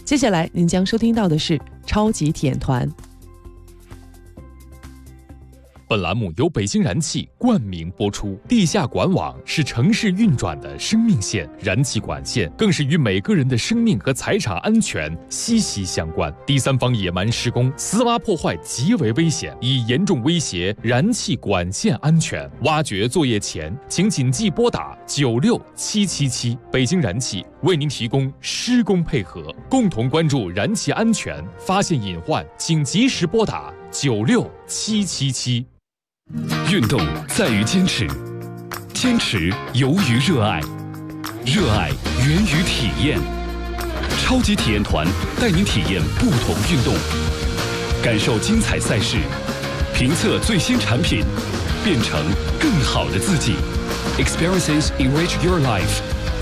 接下来您将收听到的是超级体验团。 本栏目由北京燃气冠名播出。地下管网是城市运转的生命线，燃气管线更是与每个人的生命和财产安全息息相关。第三方野蛮施工、私挖破坏极为危险，已严重威胁燃气管线安全。挖掘作业前，请谨记拨打96777。北京燃气为您提供施工配合，共同关注燃气安全，发现隐患请及时拨打96777。 运动在于坚持，坚持由于热爱，热爱源于体验。超级体验团带您体验不同运动，感受精彩赛事，评测最新产品，变成更好的自己。Experiences enrich your life。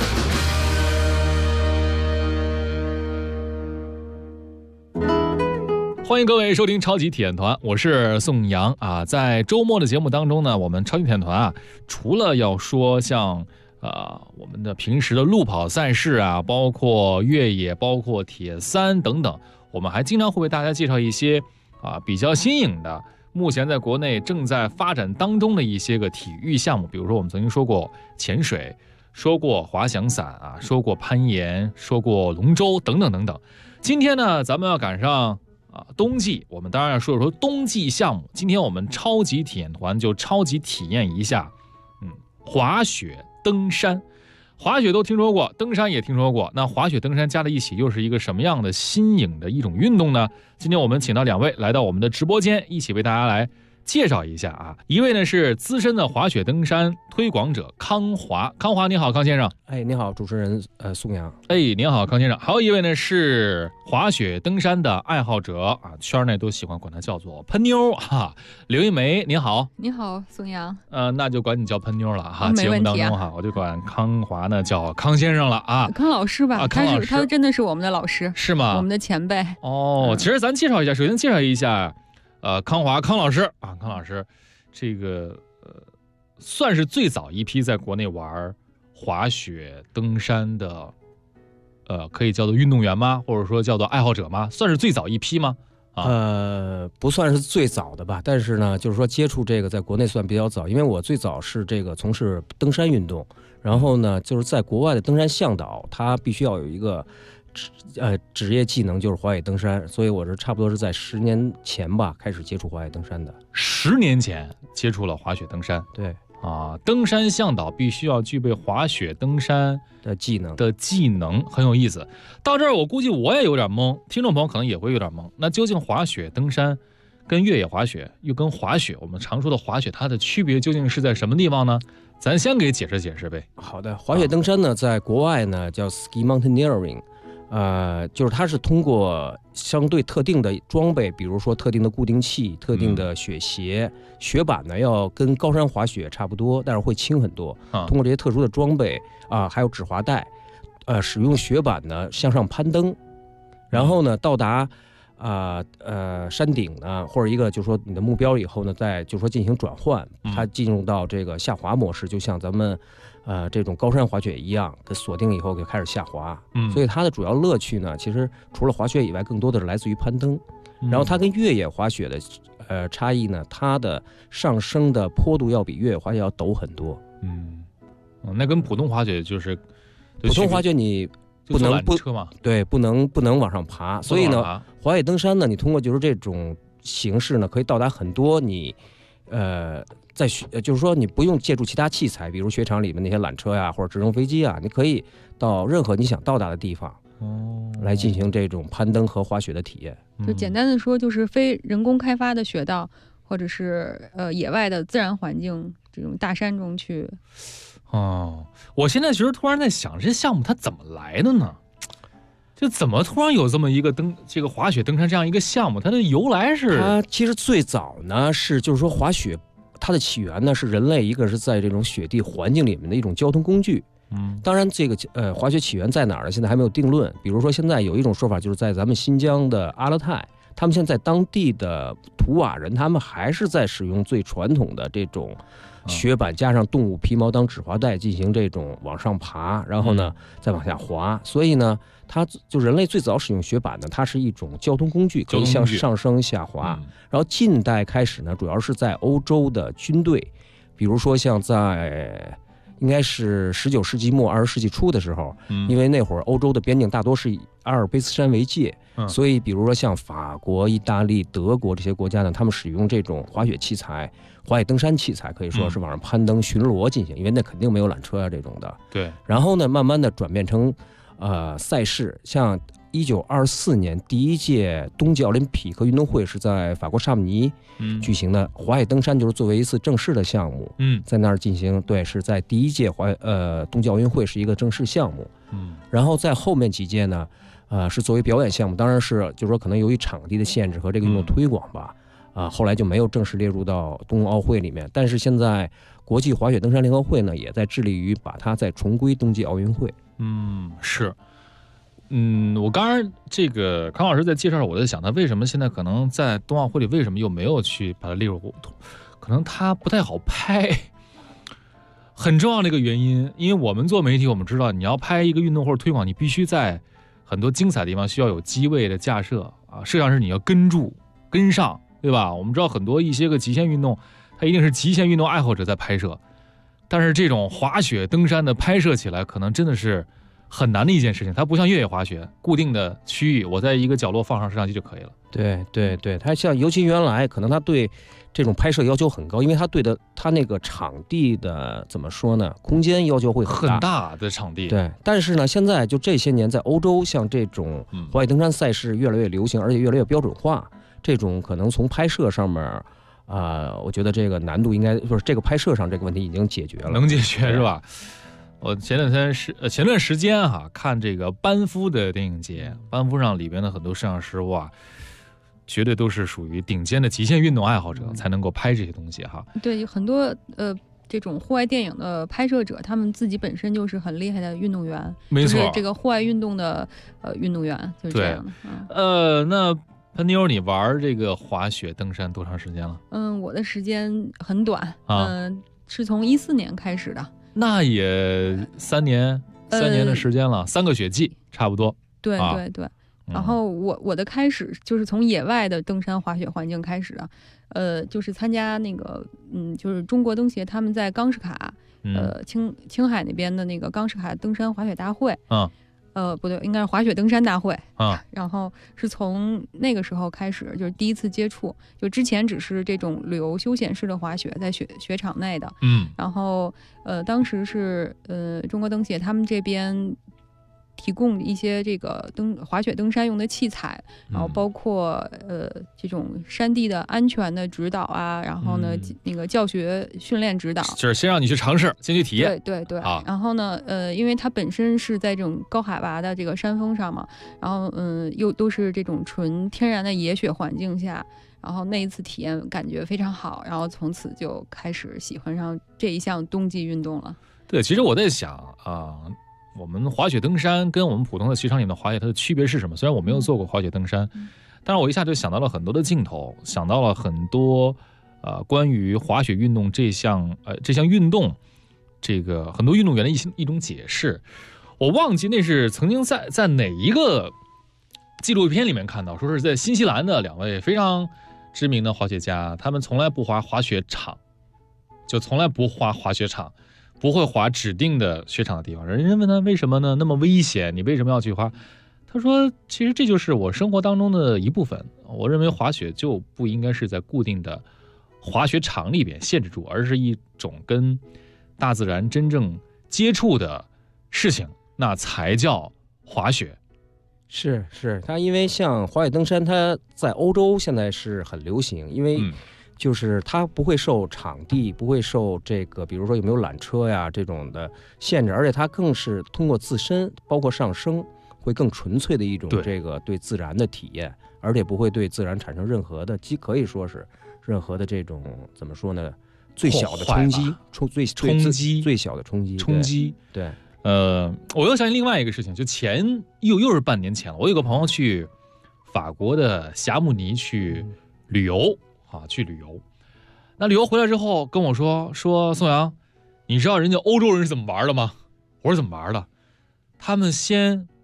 欢迎各位收听超级体验团，我是宋阳啊。在周末的节目当中呢，我们超级体验团啊，除了要说像我们的平时的路跑赛事啊，包括越野，包括铁三等等，我们还经常会为大家介绍一些比较新颖的，目前在国内正在发展当中的一些个体育项目。比如说我们曾经说过潜水，说过滑翔伞啊，说过攀岩，说过龙舟等等等等。今天呢，咱们要赶上冬季，我们当然要说冬季项目。今天我们超级体验团就超级体验一下滑雪登山。滑雪都听说过，登山也听说过，那滑雪登山加在一起又是一个什么样的新颖的一种运动呢？今天我们请到两位来到我们的直播间，一起为大家来介绍一下啊。一位呢是资深的滑雪登山推广者康华。康华你好，康先生。 你好，主持人宋阳。 您好，康先生。还有一位呢是滑雪登山的爱好者啊，圈内都喜欢管他叫做喷妞哈。刘一梅你好。 你好，宋阳。 那就管你叫喷妞了哈。 节目当中哈，我就管康华呢叫康先生了啊。 康老师吧，他真的是我们的老师， 是吗？ 我们的前辈。 其实咱介绍一下，首先介绍一下康华康老师啊，康老师这个算是最早一批在国内玩滑雪登山的可以叫做运动员吗？或者说叫做爱好者吗？算是最早一批吗？ 不算是最早的吧，但是呢，就是说接触这个在国内算比较早，因为我最早是这个从事登山运动，然后呢，就是在国外的登山向导，他必须要有一个职业技能，就是滑雪登山，所以我是差不多是在10年前吧开始接触滑雪登山的。 10年前接触了滑雪登山， 对登山向导必须要具备滑雪登山的技能，很有意思。到这儿我估计我也有点懵，听众朋友可能也会有点懵。那究竟滑雪登山跟越野滑雪又跟滑雪，我们常说的滑雪，它的区别究竟是在什么地方呢？咱先给解释解释呗。 好的，滑雪登山呢，在国外呢叫 ski mountaineering。就是它是通过相对特定的装备，比如说特定的固定器、特定的雪鞋、雪板呢，要跟高山滑雪差不多，但是会轻很多。通过这些特殊的装备还有止滑带，使用雪板呢向上攀登，然后呢到达山顶呢，或者一个就是说你的目标以后呢，再就是说进行转换，它进入到这个下滑模式，就像咱们这种高山滑雪一样，它锁定以后就开始下滑。所以它的主要乐趣呢，其实除了滑雪以外，更多的是来自于攀登。然后它跟越野滑雪的差异呢，它的上升的坡度要比越野滑雪要陡很多。 那跟普通滑雪就是普通滑雪你不能车嘛，对， 不能往上爬，所以呢，滑雪登山呢，你通过就是这种形式呢，可以到达很多你就是说你不用借助其他器材，比如雪场里面那些缆车呀，或者直升飞机啊，你可以到任何你想到达的地方，来进行这种攀登和滑雪的体验。 就简单的说，就是非人工开发的雪道，或者是野外的自然环境这种大山中去。 我现在其实突然在想，这项目它怎么来的呢？就怎么突然有这么一个这个滑雪登山这样一个项目？它的由来是？ 它其实最早呢是就是说滑雪，它的起源呢是人类一个是在这种雪地环境里面的一种交通工具。当然这个滑雪起源在哪儿呢？现在还没有定论。比如说现在有一种说法，就是在咱们新疆的阿勒泰，他们现在当地的图瓦人，他们还是在使用最传统的这种雪板加上动物皮毛当止滑带进行这种往上爬，然后呢再往下滑。所以呢， 它就人类最早使用雪板呢，它是一种交通工具，可以向上升下滑。然后近代开始呢，主要是在欧洲的军队，比如说像在应该是19世纪末20世纪初的时候，因为那会儿欧洲的边境大多是以阿尔卑斯山为界，所以比如说像法国、意大利、德国这些国家呢，他们使用这种滑雪器材、滑雪登山器材，可以说是往上攀登、巡逻进行，因为那肯定没有缆车啊这种的。 对。 然后呢，慢慢的转变成赛事，像1924年第一届冬季奥林匹克运动会是在法国萨姆尼举行的，滑雪登山就是作为一次正式的项目，在那儿进行。对，是在第一届冬季奥运会是一个正式项目。然后在后面几届呢，是作为表演项目，当然是就是说可能由于场地的限制和这个运动推广吧，后来就没有正式列入到冬奥会里面。但是现在国际滑雪登山联合会呢，也在致力于把它再重归冬季奥运会。 是。我刚刚这个康老师在介绍，我在想他为什么现在可能在冬奥会里为什么又没有去把它列入，可能他不太好拍，很重要的一个原因。因为我们做媒体，我们知道你要拍一个运动或者推广，你必须在很多精彩的地方需要有机位的架设啊，摄像师你要跟上，对吧？我们知道很多一些个极限运动，它一定是极限运动爱好者在拍摄，但是这种滑雪登山的拍摄起来可能真的是很难的一件事情，它不像越野滑雪，固定的区域，我在一个角落放上摄像机就可以了。 对，它像尤其原来可能它对这种拍摄要求很高，因为它那个场地的怎么说呢，空间要求会很大的场地。 对，但是呢，现在就这些年在欧洲，像这种滑雪登山赛事越来越流行，而且越来越标准化，这种可能从拍摄上面。我觉得这个难度应该就是这个拍摄上这个问题已经解决了， 能解决是吧？我前段时间看这个班夫的电影节，班夫上里边的很多摄像师哇，绝对都是属于顶尖的极限运动爱好者才能够拍这些东西哈。 对，很多这种户外电影的拍摄者，他们自己本身就是很厉害的运动员， 没错， 就是这个户外运动的运动员就是这样的。 那潘妞，你玩这个滑雪登山多长时间了？ 我的时间很短，是从14年开始的。那也3年的时间了，3个雪季差不多。 对。然后我的开始就是从野外的登山滑雪环境开始的，就是参加那个就是中国登协他们在冈士卡，青海那边的那个冈士卡登山滑雪大会。不对，应该是滑雪登山大会然后是从那个时候开始，就是第一次接触，就之前只是这种旅游休闲式的滑雪，在雪场内的。然后当时是中国登协他们这边提供一些这个滑雪登山用的器材，然后包括这种山地的安全的指导啊，然后呢那个教学训练指导， 就是先让你去尝试，先去体验。 对。然后呢因为它本身是在这种高海拔的这个山峰上嘛，然后又都是这种纯天然的野雪环境下，然后那一次体验感觉非常好，然后从此就开始喜欢上这一项冬季运动了。 对，其实我在想我们滑雪登山跟我们普通的雪场里面的滑雪它的区别是什么？虽然我没有做过滑雪登山，但是我一下就想到了很多的镜头，想到了很多关于滑雪运动这项运动，这个很多运动员的一种解释。我忘记那是曾经在哪一个纪录片里面看到，说是在新西兰的2位非常知名的滑雪家，他们从来不滑滑雪场，就从来不滑滑雪场。不会滑指定的雪场的地方，人问他为什么呢？那么危险，你为什么要去滑？他说，其实这就是我生活当中的一部分。我认为滑雪就不应该是在固定的滑雪场里边限制住，而是一种跟大自然真正接触的事情，那才叫滑雪。 是，它因为像滑雪登山，它在欧洲现在是很流行，因为就是它不会受场地，不会受这个比如说有没有缆车呀这种的限制，而且它更是通过自身包括上升会更纯粹的一种这个对自然的体验，而且不会对自然产生任何的可以说是任何的这种怎么说呢，最小的冲击，最小的冲击。对， 我又想起另外一个事情，就又是半年前了，我有个朋友去法国的霞慕尼去旅游。那旅游回来之后跟我说宋阳，你知道人家欧洲人是怎么玩的吗？我说怎么玩的？他们先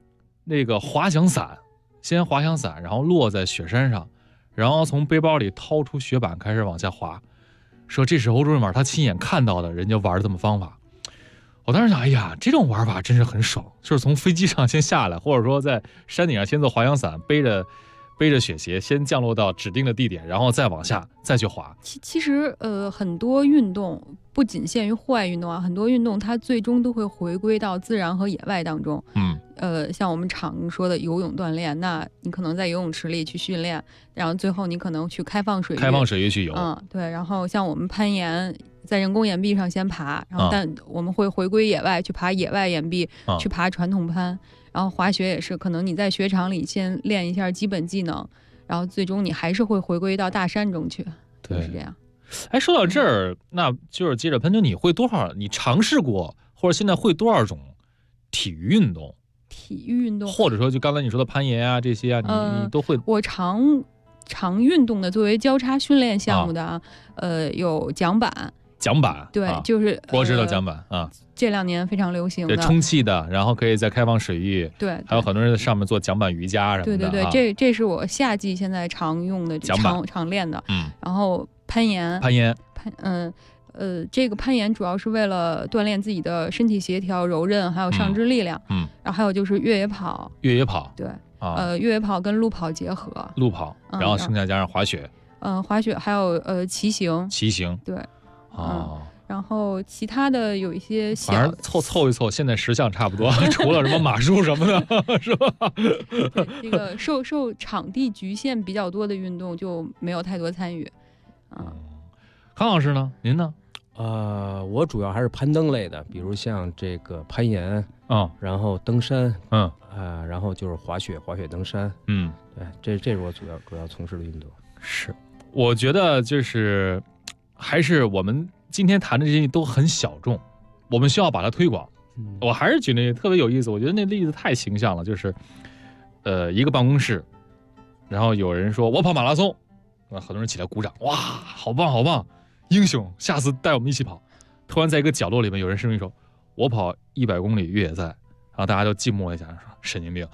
那个滑翔伞，先滑翔伞，然后落在雪山上，然后从背包里掏出雪板开始往下滑，说这是欧洲人玩，他亲眼看到的人家玩的这么方法。我当时想，哎呀，这种玩法真是很爽，就是从飞机上先下来，或者说在山顶上先做滑翔伞，背着雪鞋先降落到指定的地点，然后再往下再去滑。 其实很多运动不仅限于户外运动啊，很多运动它最终都会回归到自然和野外当中。像我们常说的游泳锻炼，那你可能在游泳池里去训练，然后最后你可能去开放水域去游。对。然后像我们攀岩，在人工岩壁上先爬，然后但我们会回归野外去爬野外岩壁，去爬传统攀。然后滑雪也是，可能你在雪场里先练一下基本技能，然后最终你还是会回归到大山中去，就是这样。 哎，说到这儿，那就是接着喷泉，你会多少？你尝试过或者现在会多少种体育运动？ 体育运动， 或者说就刚才你说的攀岩啊这些啊，你都会？ 我常运动的作为交叉训练项目的有桨板。 桨板对，就是我知道桨板啊， 这2年非常流行的， 对，充气的，然后可以在开放水域， 对， 还有很多人在上面做桨板瑜伽什么的。 对，这是我夏季现在常用的桨板， 常练的。然后攀岩，这个攀岩主要是为了锻炼自己的身体协调、柔韧，还有上肢力量。然后还有就是越野跑， 对， 越野跑跟路跑结合， 路跑，然后剩下加上滑雪， 滑雪还有骑行，对。然后其他的有一些小， 反正凑一凑，现在10项差不多，除了什么马术什么的，是吧？ 这个受场地局限比较多的运动就没有太多参与。 康老师呢？您呢？ 我主要还是攀登类的，比如像这个攀岩然后登山，然后就是滑雪、登山，对，这是我主要从事的运动。 是，我觉得就是还是我们今天谈的这些都很小众，我们需要把它推广。我还是觉得特别有意思，我觉得那例子太形象了，就是一个办公室，然后有人说我跑马拉松，很多人起来鼓掌，哇，好棒好棒，英雄，下次带我们一起跑。突然在一个角落里面有人声音说我跑100公里越野赛，然后大家都静默一下，说神经病。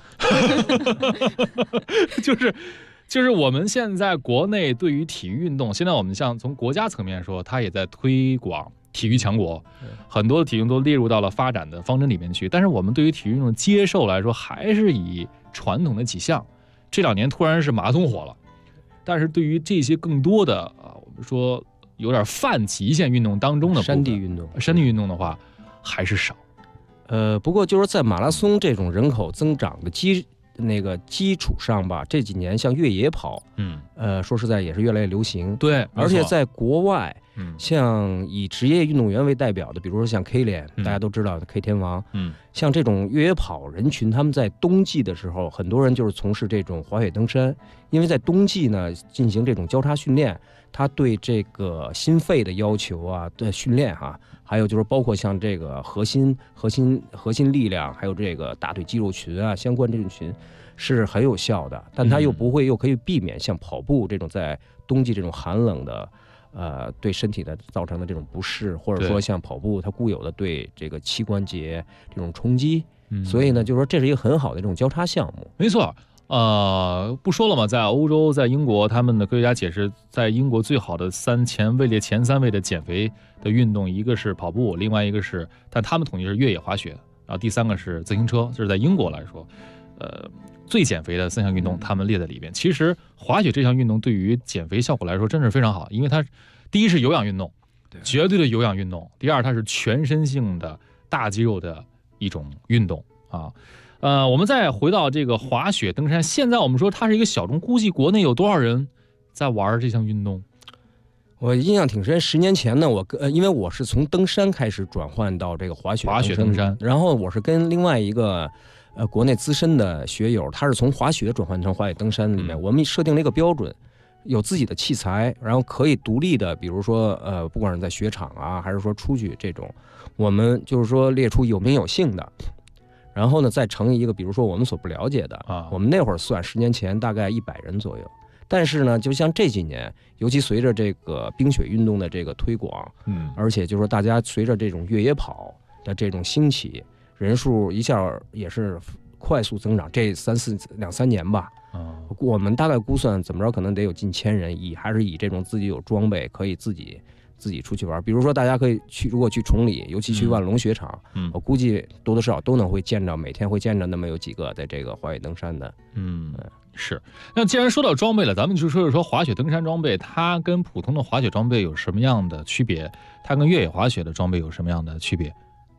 就是我们现在国内对于体育运动，现在我们像从国家层面说，它也在推广体育强国，很多的体育运动都列入到了发展的方针里面去。但是我们对于体育运动接受来说，还是以传统的几项。这2年突然是马拉松火了，但是对于这些更多的我们说有点泛极限运动当中的山地运动的话，还是少。 不过就是在马拉松这种人口增长的基础上吧，这几年像越野跑，说实在也是越来越流行。 对， 而且在国外，像以职业运动员为代表的，比如说像 K 联，大家都知道的 K 天王，像这种越野跑人群，他们在冬季的时候，很多人就是从事这种滑雪登山，因为在冬季呢进行这种交叉训练，他对这个心肺的要求啊的训练还有就是包括像这个核心力量，还有这个大腿肌肉群啊相关这种群是很有效的，但它又可以避免像跑步这种在冬季这种寒冷的对身体的造成的这种不适，或者说像跑步它固有的对这个膝关节这种冲击，所以呢就是说这是一个很好的这种交叉项目。 没错。不说了嘛，在欧洲，在英国，他们的科学家解释，在英国最好的位列前3位的减肥的运动，一个是跑步，另外一个是，但他们统计是越野滑雪，然后第3个是自行车，就是在英国来说，最减肥的3项运动，他们列在里边。其实滑雪这项运动对于减肥效果来说真是非常好，因为它第一是有氧运动，绝对的有氧运动；第二，它是全身性的大肌肉的一种运动啊。我们再回到这个滑雪登山，现在我们说它是一个小众，估计国内有多少人在玩这项运动？ 我印象挺深，10年前呢，因为我是从登山开始转换到这个滑雪登山，然后我是跟另外一个国内资深的学友，他是从滑雪转换成滑雪登山里面，我们设定了一个标准，有自己的器材，然后可以独立的，比如说不管是在雪场啊，还是说出去这种，我们就是说列出有名有姓的。然后呢，再乘以一个，比如说我们所不了解的我们那会儿算10年前大概100人左右。但是呢，就像这几年，尤其随着这个冰雪运动的这个推广，而且就是说大家随着这种越野跑的这种兴起，人数一下也是快速增长，这两三年吧。我们大概估算怎么着，可能得有近1000人，还是以这种自己有装备可以自己出去玩。比如说大家可以去，如果去崇礼，尤其去万隆雪场，我估计多多少少都能会见着，每天会见着那么有几个在这个滑雪登山的。 是。那既然说到装备了，咱们就说滑雪登山装备，它跟普通的滑雪装备有什么样的区别？它跟越野滑雪的装备有什么样的区别？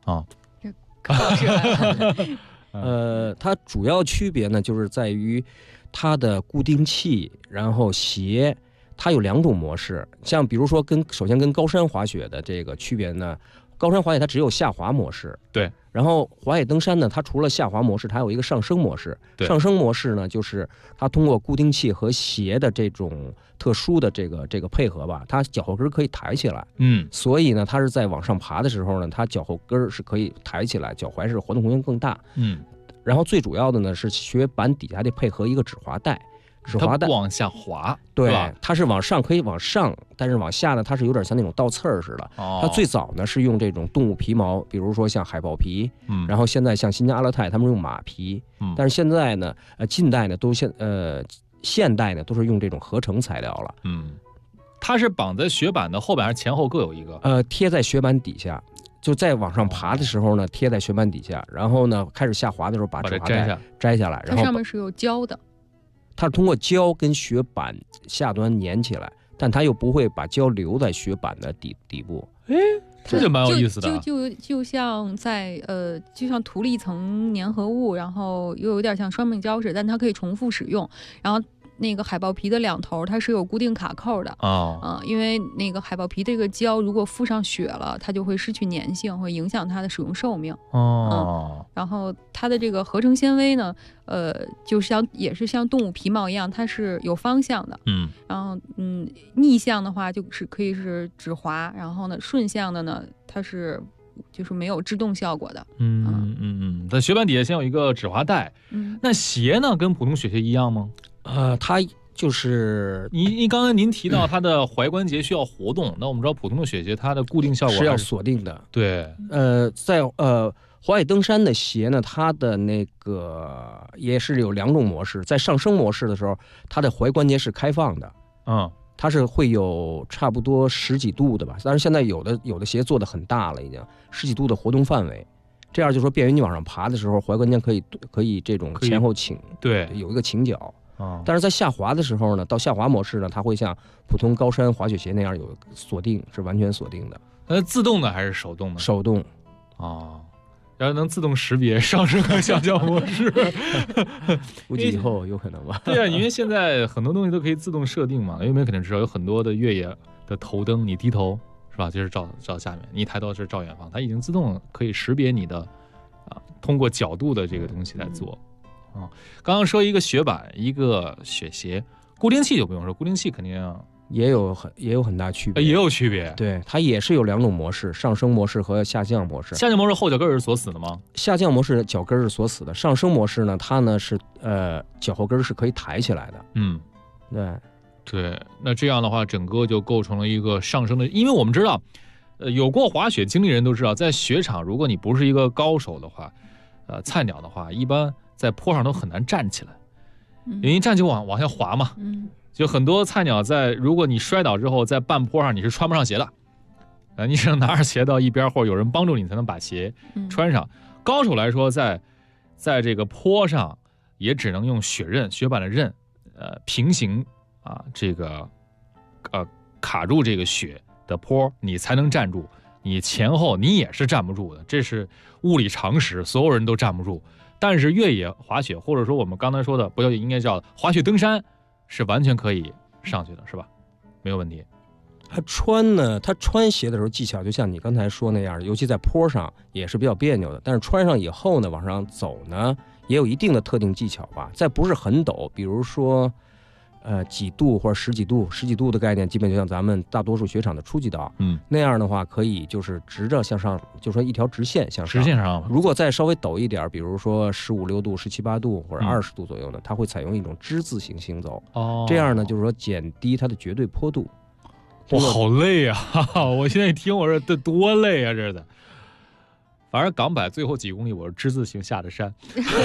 它主要区别呢，就是在于它的固定器，然后鞋，它有2种模式。像比如说首先跟高山滑雪的这个区别呢，高山滑雪它只有下滑模式， 对。 然后滑雪登山呢，它除了下滑模式，它还有一个上升模式。上升模式呢，就是它通过固定器和鞋的这种特殊的这个配合吧，它脚后跟可以抬起来。所以呢，它是在往上爬的时候呢，它脚后跟是可以抬起来，脚踝是活动空间更大。然后最主要的呢是雪板底下得配合一个止滑带。 它不往下滑， 对，它是往上可以往上，但是往下呢，它是有点像那种倒刺儿似的。它最早呢是用这种动物皮毛，比如说像海豹皮，然后现在像新疆阿勒泰他们用马皮，但是现在呢，近代呢现代呢都是用这种合成材料了。 它是绑在雪板的后边还是前后各有一个？ 贴在雪板底下。就在往上爬的时候呢，贴在雪板底下，然后呢开始下滑的时候把止滑带摘下来，然后它上面是有胶的。 它是通过胶跟雪板下端粘起来，但它又不会把胶留在雪板的底部。 这就蛮有意思的。 就像就像涂了一层粘合物，然后又有点像双面胶似的，但它可以重复使用。然后那个海豹皮的2头它是有固定卡扣的因为那个海豹皮这个胶如果附上雪了，它就会失去粘性，会影响它的使用寿命。然后它的这个合成纤维呢，就也是像动物皮毛一样，它是有方向的。然后逆向的话就是可以是止滑，然后呢顺向的呢它是就是没有制动效果的。 在雪板底下先有一个止滑带。那鞋呢，跟普通雪鞋一样吗？ 它就是刚才您提到它的踝关节需要活动，那我们知道普通的雪鞋它的固定效果是要锁定的。 对。 在滑雪登山的鞋呢，它的那个也是有2种模式。在上升模式的时候，它的踝关节是开放的。它是会有差不多10几度的吧，但是现在有的鞋做的很大了，已经10几度的活动范围，这样就说便于你往上爬的时候，踝关节可以这种前后倾， 对， 有一个倾角。但是在下滑的时候呢，到下滑模式呢，它会像普通高山滑雪鞋那样有锁定，是完全锁定的。 它自动的还是手动的？ 手动。 然后能自动识别上升和下降模式。 估计以后有可能吧。 对啊，因为现在很多东西都可以自动设定嘛。因为我们肯定知道有很多的越野的头灯，你低头是吧，就是照下面，你抬头是照远方，它已经自动可以识别你的通过角度的这个东西来做。刚刚说一个雪板，一个雪鞋，固定器就不用说，固定器肯定也有很大区别， 也有区别。 对，它也是有2种模式，上升模式和下降模式。 下降模式后脚跟是锁死的吗？ 下降模式脚跟是锁死的，上升模式呢，它呢是脚后跟是可以抬起来的。 对，那这样的话，整个就构成了一个上升的，因为我们知道，有过滑雪经历人都知道，在雪场，如果你不是一个高手的话，菜鸟的话，一般在坡上都很难站起来，因为一站就往下滑嘛。就很多菜鸟如果你摔倒之后，在半坡上你是穿不上鞋的，你只能拿着鞋到一边，或者有人帮助你才能把鞋穿上。高手来说，在这个坡上也只能用雪板的刃，平行这个卡住这个雪的坡，你才能站住。你前后你也是站不住的，这是物理常识，所有人都站不住。但是越野滑雪，或者说我们刚才说的不叫应该叫滑雪登山，是完全可以上去的，是吧？没有问题。 他穿鞋的时候技巧就像你刚才说那样，尤其在坡上也是比较别扭的。但是穿上以后呢，往上走呢，也有一定的特定技巧吧。在不是很陡，比如说几度或者十几度的概念，基本就像咱们大多数雪场的初级道，那样的话可以就是直着向上，就说一条直线向上。 直线上。 如果再稍微陡一点，比如说15、16度、17、18度或者20度左右呢，它会采用一种之字形行走。这样呢，就是说减低它的绝对坡度。 哇，好累啊！我现在一听，我说这多累啊，这的。 反正港百最后几公里我是之字形下的山。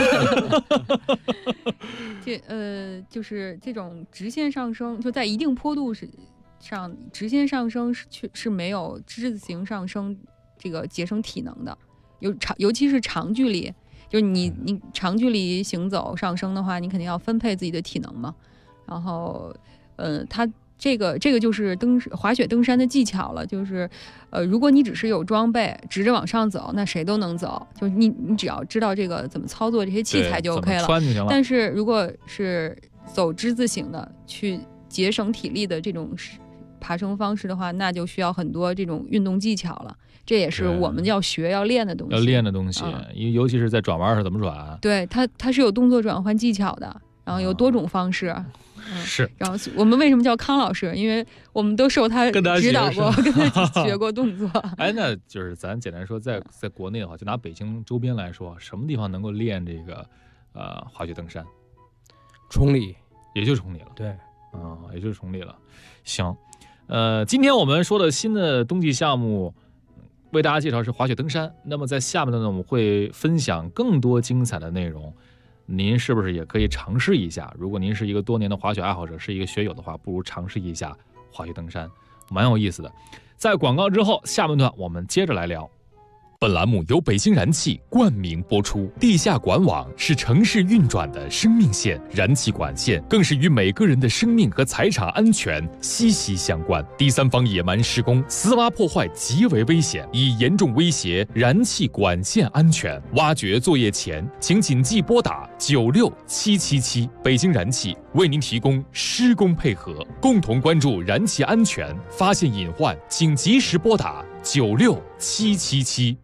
就是这种直线上升，就在一定坡度上直线上升是没有之字形上升这个节省体能的，尤其是长距离，就是你长距离行走上升的话，你肯定要分配自己的体能嘛。然后，它这个就是滑雪登山的技巧了，就是如果你只是有装备直着往上走，那谁都能走，就是你只要知道这个怎么操作这些器材就 OK 了。 穿就行了。但是如果是走之字形的去节省体力的这种爬升方式的话，那就需要很多这种运动技巧了。这也是我们要练的东西。 要练的东西，尤其是在转弯上怎么转。 对，它是有动作转换技巧的，然后有多种方式。 是。 然后我们为什么叫康老师？因为我们都受他指导过，跟他学过动作。 哎，那就是咱简单说，在国内的话，就拿北京周边来说，什么地方能够练这个滑雪登山？ 崇礼， 也就崇礼了。 对， 也就是崇礼了。行。今天我们说的新的冬季项目，为大家介绍是滑雪登山。那么在下面呢，我们会分享更多精彩的内容，您是不是也可以尝试一下？如果您是一个多年的滑雪爱好者，是一个雪友的话，不如尝试一下滑雪登山，蛮有意思的。在广告之后，下半段我们接着来聊。 本栏目由北京燃气冠名播出。地下管网是城市运转的生命线，燃气管线更是与每个人的生命和财产安全息息相关。第三方野蛮施工、私挖破坏极为危险，已严重威胁燃气管线安全。挖掘作业前，请谨记拨打96777。北京燃气为您提供施工配合，共同关注燃气安全，发现隐患，请及时拨打96777。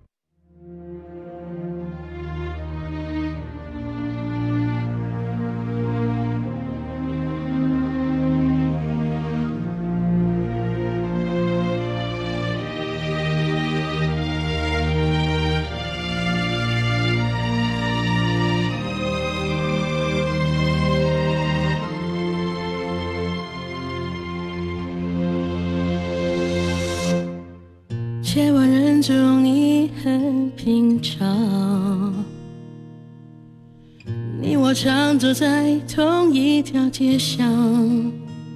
千万人中你很平常，你我常走在同一条街上，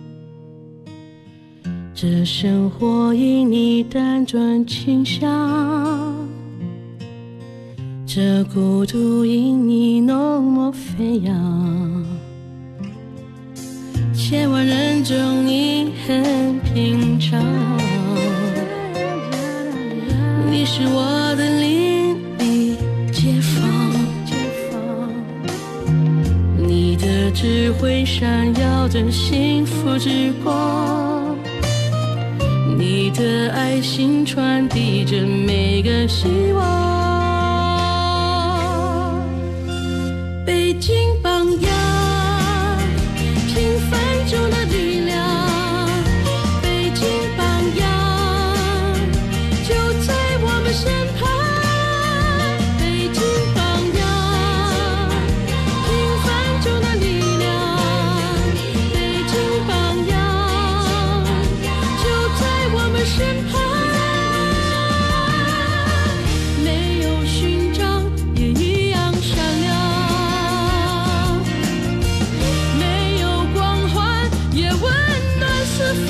这生活因你单转倾向，这孤独因你浓墨飞扬。千万人中你很平常，你是我的邻里街坊，你的智慧闪耀着幸福之光，你的爱心传递着每个希望。北京榜样，平凡中的力量，北京榜样就在我们身旁。北京榜样，平凡中的力量，北京榜样就在我们身旁。没有勋章也一样闪亮，没有光环也温暖四方。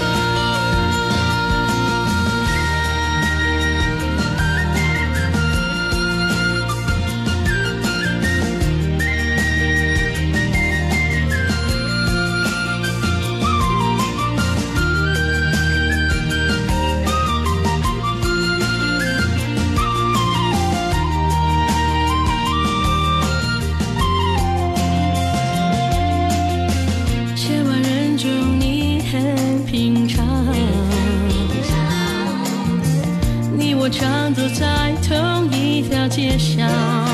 千万人中你很平常，你我常走在同一条街上，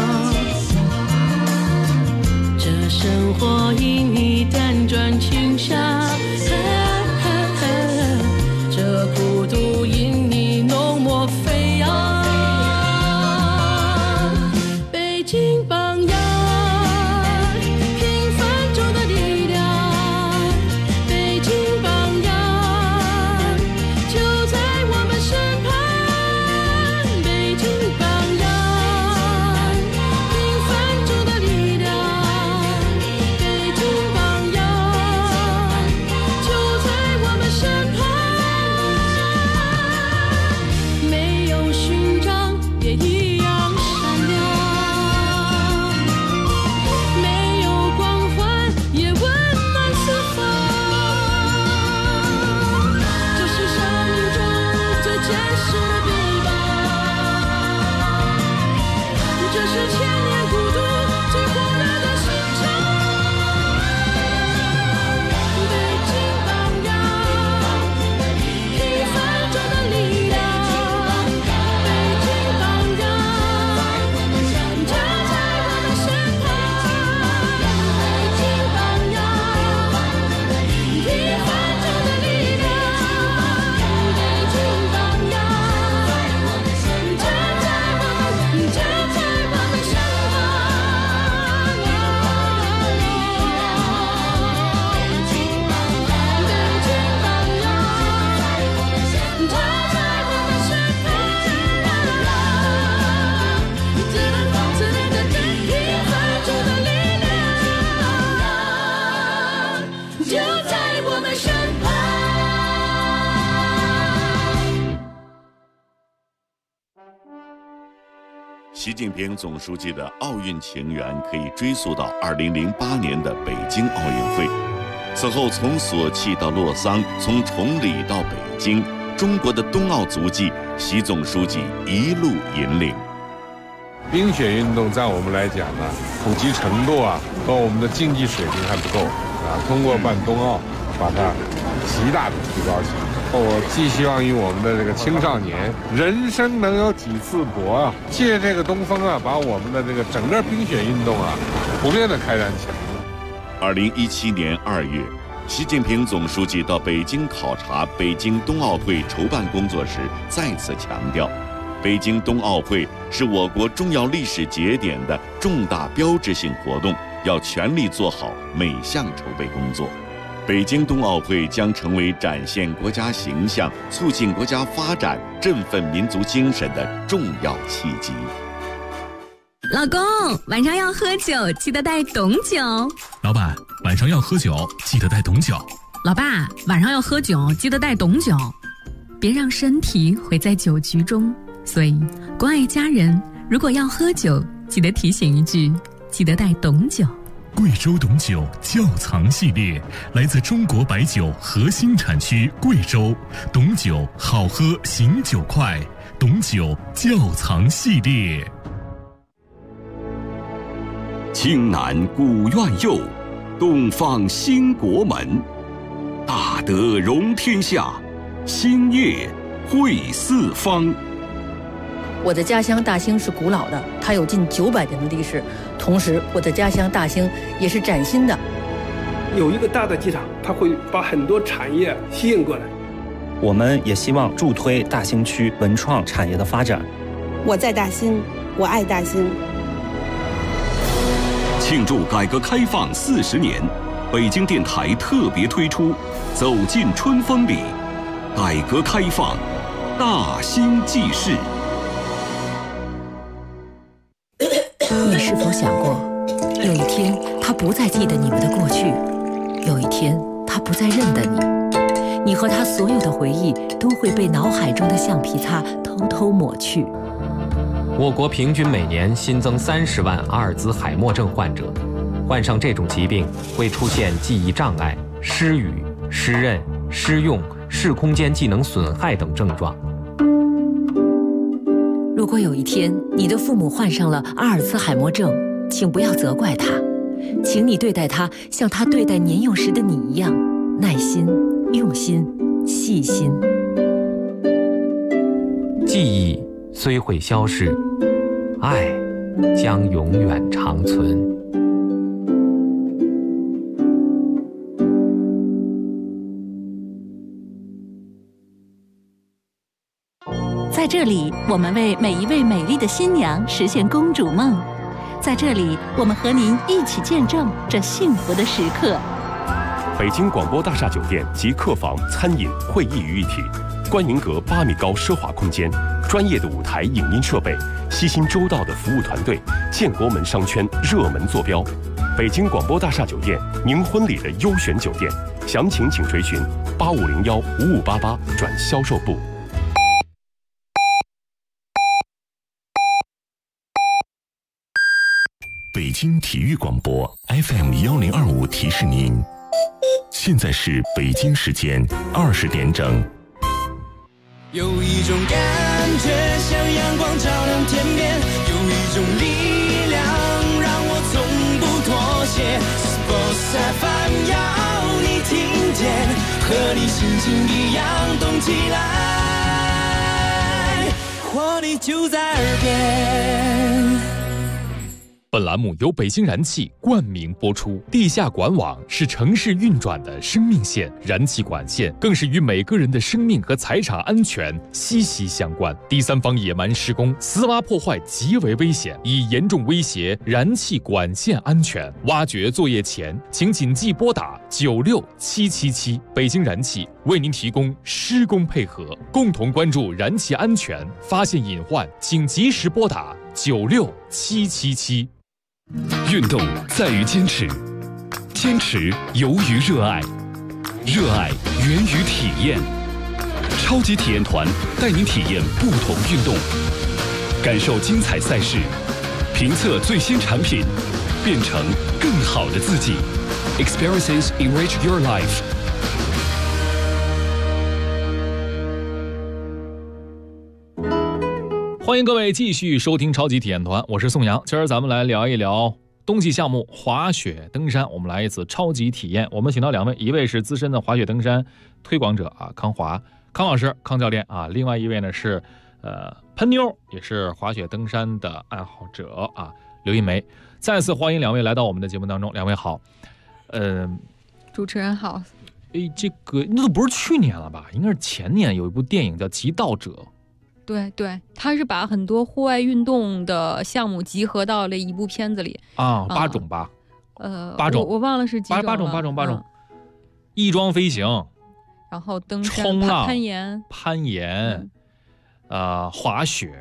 这生活因你单转倾向，这孤独因你浓墨飞扬。北京榜样，平凡中的力量，北京榜样就在我们身旁。北京榜样， 习近平总书记的奥运情缘可以追溯到2008年的北京奥运会。此后，从索契到洛桑，从崇礼到北京，中国的冬奥足迹，习总书记一路引领。 冰雪运动在我们来讲呢，普及程度和我们的竞技水平还不够通过办冬奥，把它极大的提高起来。我寄希望于我们的这个青少年，人生能有几次搏借这个东风把我们的这个整个冰雪运动普遍的开展起来。 2017年2月，习近平总书记到北京考察北京冬奥会筹办工作时，再次强调，北京冬奥会是我国重要历史节点的重大标志性活动，要全力做好每项筹备工作。北京冬奥会将成为展现国家形象、促进国家发展、振奋民族精神的重要契机。 老公，晚上要喝酒，记得带董酒。 老板，晚上要喝酒，记得带董酒。 老爸，晚上要喝酒，记得带董酒。别让身体毁在酒局中。所以，关爱家人，如果要喝酒，记得提醒一句，记得带董酒。 贵州董酒窖藏系列来自中国白酒核心产区贵州，董酒好喝醒酒快，董酒窖藏系列。 青南古院右，东方兴国门，大德容天下，兴业惠四方。 我的家乡大兴是古老的，它有近900年的历史。同时，我的家乡大兴也是崭新的。 有一个大的机场，它会把很多产业吸引过来。 我们也希望助推大兴区文创产业的发展。 我在大兴，我爱大兴。 庆祝改革开放40年，北京电台特别推出《走进春风里》，改革开放，大兴记事。 你是否想过，有一天他不再记得你们的过去，有一天他不再认得你，你和他所有的回忆都会被脑海中的橡皮擦偷偷抹去。 我国平均每年新增30万阿尔兹海默症患者，患上这种疾病会出现记忆障碍、失语、失认、失用、视空间技能损害等症状。 如果有一天你的父母患上了阿尔兹海默症，请不要责怪他，请你对待他像他对待年幼时的你一样，耐心、用心、细心。 记忆虽会消逝，爱将永远长存。 在这里，我们为每一位美丽的新娘实现公主梦。在这里，我们和您一起见证这幸福的时刻。 北京广播大厦酒店集客房、餐饮、会议于一体，观云阁8米高奢华空间，专业的舞台影音设备，悉心周到的服务团队，建国门商圈热门坐标。北京广播大厦酒店，您婚礼的优选酒店，详情请垂询8501-5588转销售部。 北京体育广播 FM1025提示您，现在是北京时间20点整。 有一种感觉像阳光照亮天边，有一种力量让我从不妥协。Sports FM 要你听见，和你心情一样动起来，活力就在耳边。 本栏目由北京燃气冠名播出。地下管网是城市运转的生命线，燃气管线更是与每个人的生命和财产安全息息相关。第三方野蛮施工、私挖破坏极为危险，已严重威胁燃气管线安全。挖掘作业前，请谨记拨打96777。北京燃气为您提供施工配合，共同关注燃气安全，发现隐患请及时拨打96777。 运动在于坚持，坚持由于热爱，热爱源于体验。超级体验团带您体验不同运动， 感受精彩赛事，评测最新产品，变成更好的自己。Experiences enrich your life。 欢迎各位继续收听超级体验团，我是宋阳。今儿咱们来聊一聊冬季项目滑雪登山，我们来一次超级体验。我们请到2位，一位是资深的滑雪登山推广者啊，康华康老师康教练啊，另外一位呢是喷妞，也是滑雪登山的爱好者啊，刘一梅。再次欢迎2位来到我们的节目当中，2位好。 主持人好。 这个那都不是去年了吧？应该是前年有一部电影叫《极道者》。 对，他是把很多户外运动的项目集合到了一部片子里啊，8种吧，8种， 我忘了是几种了 8种，翼装飞行， 然后登山、 冲浪、 攀岩， 滑雪，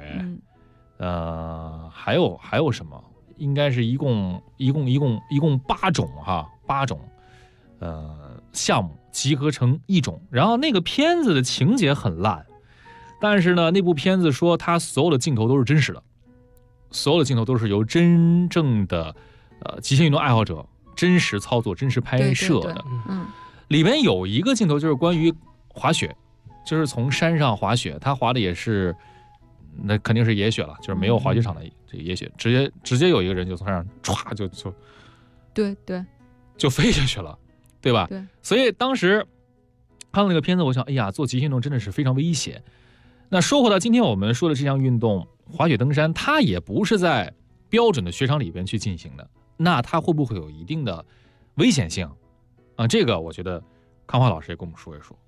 还有什么？应该是一共8种哈，8种项目集合成一种，然后那个片子的情节很烂。但是呢，那部片子说它所有的镜头都是真实的，所有的镜头都是由真正的极限运动爱好者真实操作、真实拍摄的。里面有一个镜头就是关于滑雪，就是从山上滑雪，他滑的也是，那肯定是野雪了，就是没有滑雪场的这个野雪，直接有一个人就从山上唰就对就飞下去了，对吧？ 对。 所以当时看到那个片子，我想，哎呀，做极限运动真的是非常危险。那说回到今天我们说的这项运动滑雪登山，它也不是在标准的雪场里边去进行的，那它会不会有一定的危险性啊？这个我觉得康华老师也跟我们说一说。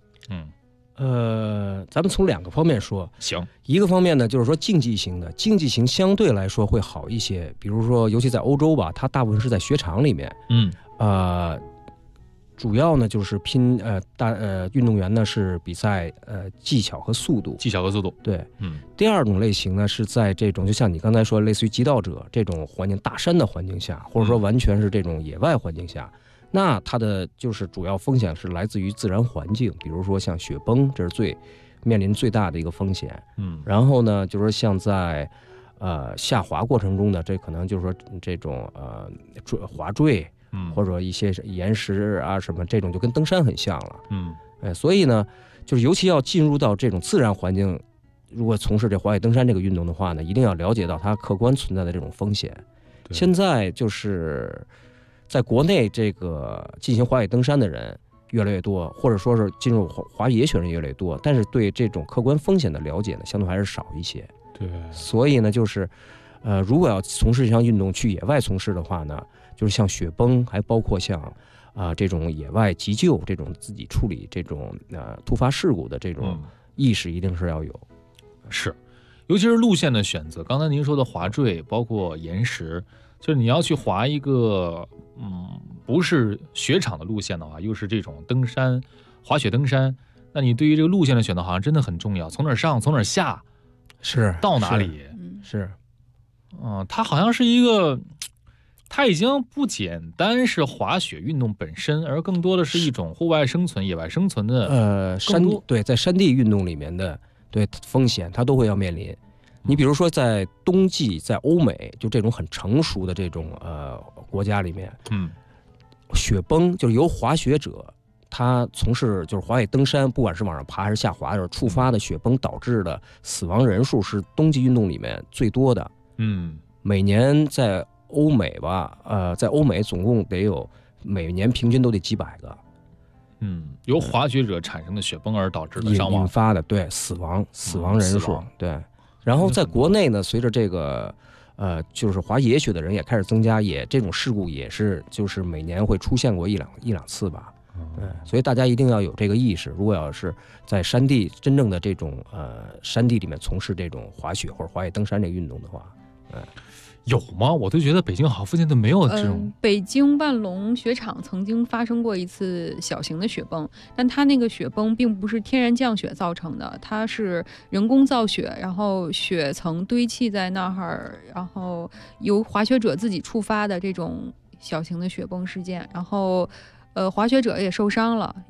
咱们从2个方面说。 行， 一个方面呢，就是说竞技型的，竞技型相对来说会好一些，比如说尤其在欧洲吧，它大部分是在雪场里面，主要呢就是拼运动员呢是比赛技巧和速度，对，第2种类型呢是在这种就像你刚才说类似于极道者这种环境，大山的环境下，或者说完全是这种野外环境下，那它的就是主要风险是来自于自然环境，比如说像雪崩，这是面临最大的一个风险。然后呢就是说像在下滑过程中的，这可能就是说这种滑坠。或者一些岩石啊什么这种就跟登山很像了。所以呢，就是尤其要进入到这种自然环境，如果从事这滑雪登山这个运动的话呢，一定要了解到它客观存在的这种风险。现在就是在国内这个进行滑雪登山的人越来越多，或者说是进入滑野雪人越来越多，但是对这种客观风险的了解呢，相对还是少一些。 对， 所以呢，就是如果要从事这项运动去野外从事的话呢，就是像雪崩，还包括像这种野外急救，这种自己处理这种突发事故的这种意识一定是要有。 是，尤其是路线的选择，刚才您说的滑坠，包括岩石，就是你要去滑一个不是雪场的路线的话，又是这种登山滑雪登山，那你对于这个路线的选择好像真的很重要，从哪儿上从哪儿下， 是到哪里， 是它好像是一个。它已经不简单是滑雪运动本身，而更多的是一种户外生存、野外生存的在山地运动里面的风险，它都会要面临。你比如说在冬季，在欧美就这种很成熟的这种国家里面，雪崩就是由滑雪者他从事就是滑雪登山，不管是往上爬还是下滑，就是触发的雪崩导致的死亡人数是冬季运动里面最多的。每年在欧美吧，在欧美总共得有每年平均都得几百个。 由滑雪者产生的雪崩而导致的伤亡引发的，对，死亡人数，对。然后在国内呢，随着这个就是滑野雪的人也开始增加，也这种事故也是就是每年会出现过一两次吧。所以大家一定要有这个意识，如果要是在山地真正的这种山地里面从事这种滑雪或者滑雪登山这个运动的话， 有吗？我都觉得北京好像附近都没有这种。 北京万隆雪场曾经发生过一次小型的雪崩，但它那个雪崩并不是天然降雪造成的，它是人工造雪，然后雪层堆砌在那儿，然后由滑雪者自己触发的这种小型的雪崩事件。然后滑雪者也受伤了，有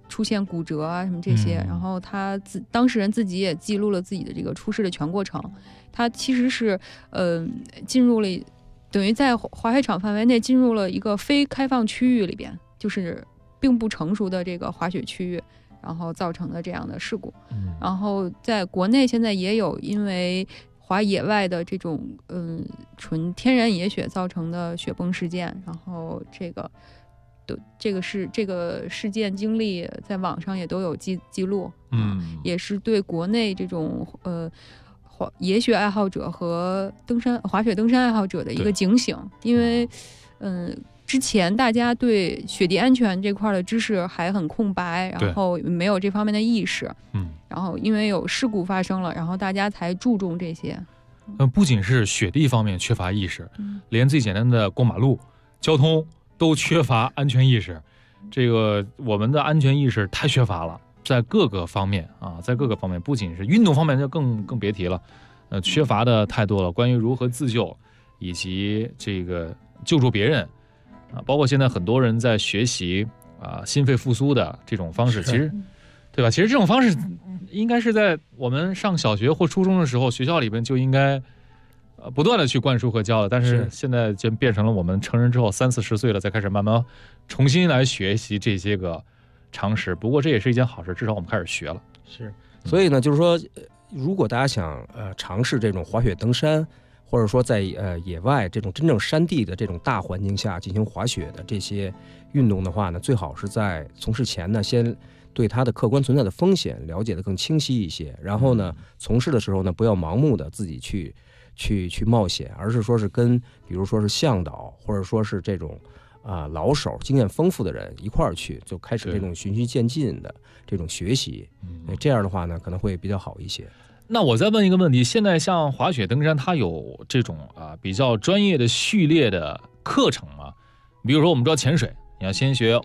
出现骨折啊什么这些，然后当事人自己也记录了自己的这个出事的全过程。他其实是进入了，等于在滑雪场范围内进入了一个非开放区域里边，就是并不成熟的这个滑雪区域，然后造成的这样的事故。然后在国内现在也有因为滑野外的这种纯天然野雪造成的雪崩事件，然后这个事件经历在网上也都有记录，也是对国内这种野雪爱好者和滑雪登山爱好者的一个警醒。因为之前大家对雪地安全这块的知识还很空白，然后没有这方面的意识，然后因为有事故发生了，然后大家才注重这些。 不仅是雪地方面缺乏意识，连最简单的过马路交通都缺乏安全意识。这个我们的安全意识太缺乏了，在各个方面啊，不仅是运动方面就更别提了，缺乏的太多了。关于如何自救以及这个救助别人啊，包括现在很多人在学习心肺复苏的这种方式，其实对吧？其实这种方式应该是在我们上小学或初中的时候，学校里边就应该不断的去灌输和教了，但是现在就变成了我们成人之后30-40岁了，再开始慢慢重新来学习这些个常识。不过这也是一件好事，至少我们开始学了。 是，所以呢，就是说，如果大家想尝试这种滑雪登山，或者说在野外这种真正山地的这种大环境下进行滑雪的这些运动的话呢，最好是在从事前呢，先对它的客观存在的风险了解得更清晰一些，然后呢，从事的时候呢，不要盲目的自己去冒险，而是说是跟比如说是向导，或者说是这种老手经验丰富的人一块儿去，就开始这种循序渐进的这种学习，这样的话呢可能会比较好一些。 那我再问一个问题，现在像滑雪登山它有这种比较专业的序列的课程吗？比如说我们知道潜水，你要先学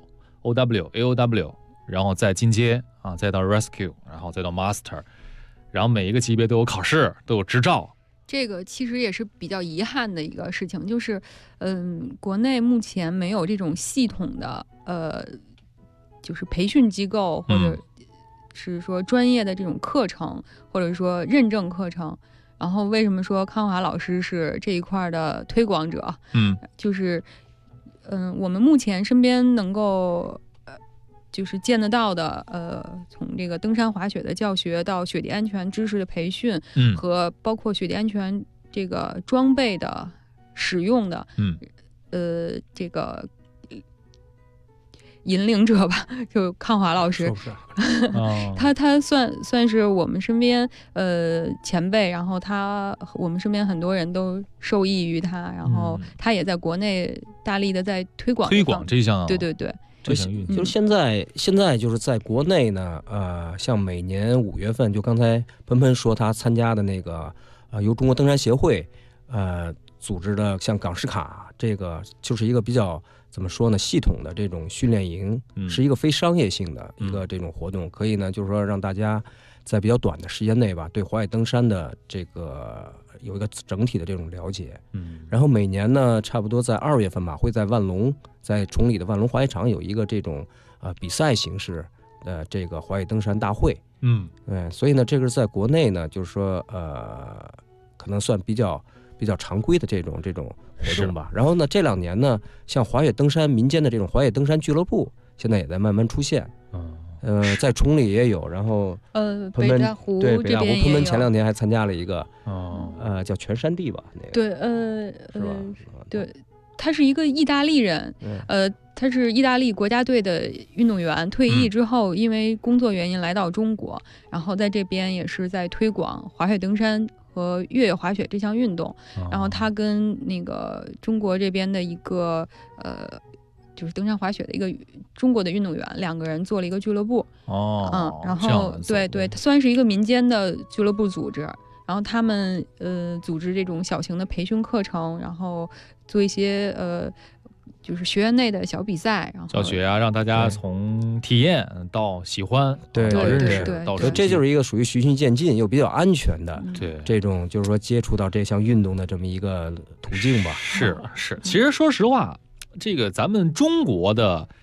AOW， 然后再进阶再到 Rescue， 然后再到 Master， 然后每一个级别都有考试，都有执照。 这个其实也是比较遗憾的一个事情，就是国内目前没有这种系统的就是培训机构，或者是说专业的这种课程，或者说认证课程。然后为什么说康华老师是这一块的推广者？就是我们目前身边能够就是见得到的从这个登山滑雪的教学到雪地安全知识的培训，和包括雪地安全这个装备的使用的这个引领者吧，就康华老师，他算是我们身边前辈，然后我们身边很多人都受益于他，然后他也在国内大力的在推广这项， 对， 就是现在就是在国内呢，像每年5月份，就刚才喷喷说他参加的那个由中国登山协会组织的，像港史卡这个，就是一个比较怎么说呢，系统的这种训练营，是一个非商业性的一个这种活动，可以呢，就是说让大家在比较短的时间内吧，对滑雪登山的这个有一个整体的这种了解。然后每年呢，差不多在2月份吧，会在万隆，在崇礼的万隆滑雪场有一个这种比赛形式的这个滑雪登山大会。所以呢，这个是在国内呢，就是说可能算比较常规的这种活动吧。然后呢，这2年呢，像滑雪登山民间的这种滑雪登山俱乐部，现在也在慢慢出现。在崇礼也有，然后北大湖对北大湖， 喷喷前2年还参加了一个叫全山地吧，那个对，他是一个意大利人，他是意大利国家队的运动员，退役之后因为工作原因来到中国，然后在这边也是在推广滑雪登山和越野滑雪这项运动。然后他跟那个中国这边的一个就是登山滑雪的一个中国的运动员，2个人做了一个俱乐部。然后对，它算是一个民间的俱乐部组织。然后他们组织这种小型的培训课程，然后做一些就是学院内的小比赛，然后教学让大家从体验到喜欢，到认识，到这就是一个属于循序渐进又比较安全的这种就是说接触到这项运动的这么一个途径吧。 是，其实说实话，这个咱们中国的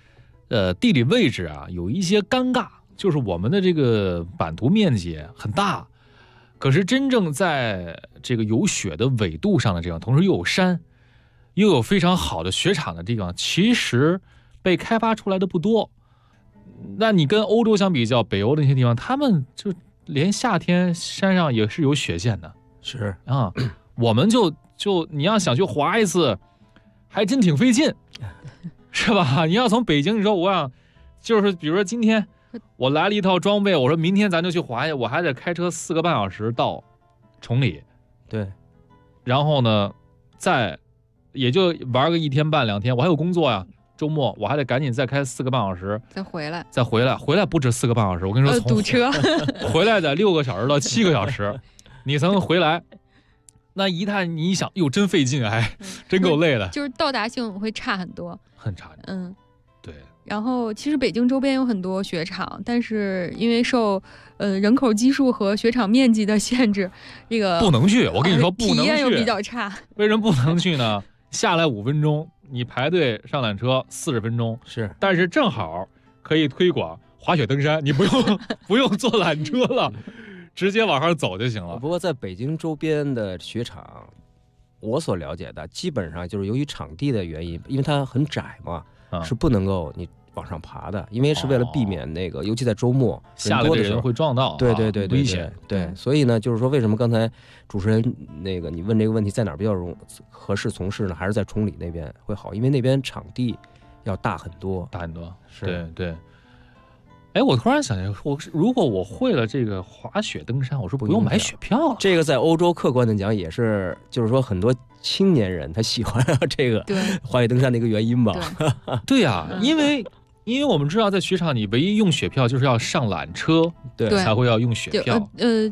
地理位置啊有一些尴尬，就是我们的这个版图面积很大，可是真正在这个有雪的纬度上的这样，同时又有山，又有非常好的雪场的地方，其实被开发出来的不多。那你跟欧洲相比较，北欧的那些地方，他们就连夏天山上也是有雪线的。 是啊，我们就你要想去滑一次，还真挺费劲，是吧？你要从北京，你说我想，就是比如说今天我来了一套装备，我说明天咱就去滑去，我还得开车4个半小时到崇礼， 对， 然后呢，再也就玩个1天半2天，我还有工作呀。周末我还得赶紧再开4个半小时， 再回来不止4个半小时。我跟你说， 堵车， 回来得6个小时到7个小时，你才能回来。那一旦你想，哟，真费劲，哎，真够累的。 就是到达性会差很多， 很差。对。 然后其实北京周边有很多雪场，但是因为受人口基数和雪场面积的限制，这个不能去。我跟你说，不能去， 体验又比较差。 为什么不能去呢？下来5分钟。你排队上缆车40分钟是， 但是正好可以推广滑雪登山，你不用坐缆车了，直接往上走就行了。 不过在北京周边的雪场，我所了解的基本上就是由于场地的原因，因为它很窄嘛，是不能够你往上爬的，因为是为了避免那个，尤其在周末下来的人会撞到， 对， 危险。 对，所以呢，就是说为什么刚才主持人那个你问这个问题在哪儿比较合适从事呢？还是在崇礼那边会好，因为那边场地要大很多， 是对。哎，我突然想起，如果我会了这个滑雪登山，我说不用买雪票了。 这个在欧洲客观的讲也是，就是说很多青年人他喜欢这个滑雪登山的一个原因吧。 对呀，因为我们知道，在雪场你唯一用雪票就是要上缆车， 对， 才会要用雪票。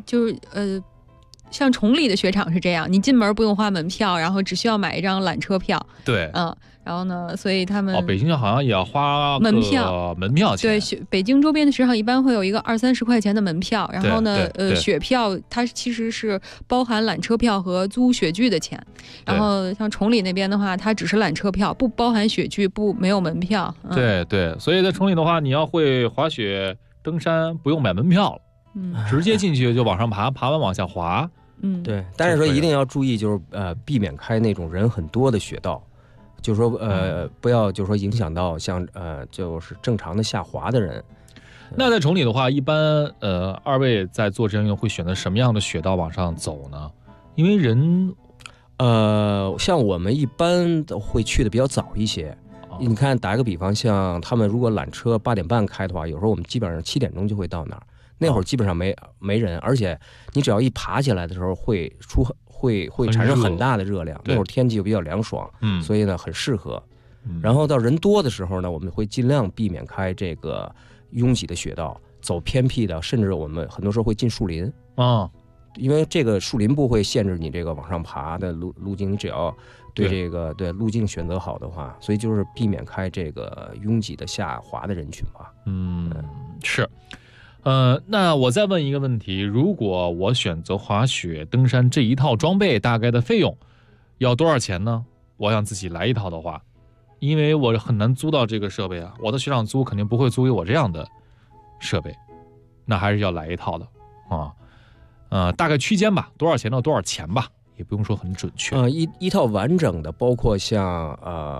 像崇礼的雪场是这样，你进门不用花门票，然后只需要买一张缆车票。 对， 然后呢，所以他们北京好像也要花门票钱。 对，北京周边的雪场一般会有一个20-30块钱的门票，然后呢，雪票它其实是包含缆车票和租雪具的钱。然后像崇礼那边的话，它只是缆车票，不包含雪具，没有门票。 对，所以在崇礼的话，你要会滑雪登山，不用买门票了，直接进去就往上爬，爬完往下滑。 对，但是说一定要注意，就是避免开那种人很多的雪道，就是说不要就是说影响到像就是正常的下滑的人。 那在崇礼的话，一般二位在做这项运动会选择什么样的雪道往上走呢？因为人像我们一般都会去的比较早一些。你看打一个比方，像他们如果缆车8点半开的话，有时候我们基本上7点钟就会到那儿。那会儿基本上没人，而且你只要一爬起来的时候会产生很大的热量。那会儿天气又比较凉爽，所以呢很适合。然后到人多的时候呢，我们会尽量避免开这个拥挤的雪道，走偏僻的，甚至我们很多时候会进树林因为这个树林不会限制你这个往上爬的路径，你只要对这个路径选择好的话，所以就是避免开这个拥挤的下滑的人群吧。 是。那我再问一个问题，如果我选择滑雪登山这一套装备，大概的费用要多少钱呢？我想自己来一套的话，因为我很难租到这个设备啊，我的雪场租肯定不会租给我这样的设备，那还是要来一套的大概区间吧，多少钱到多少钱吧，也不用说很准确。 一套完整的，包括像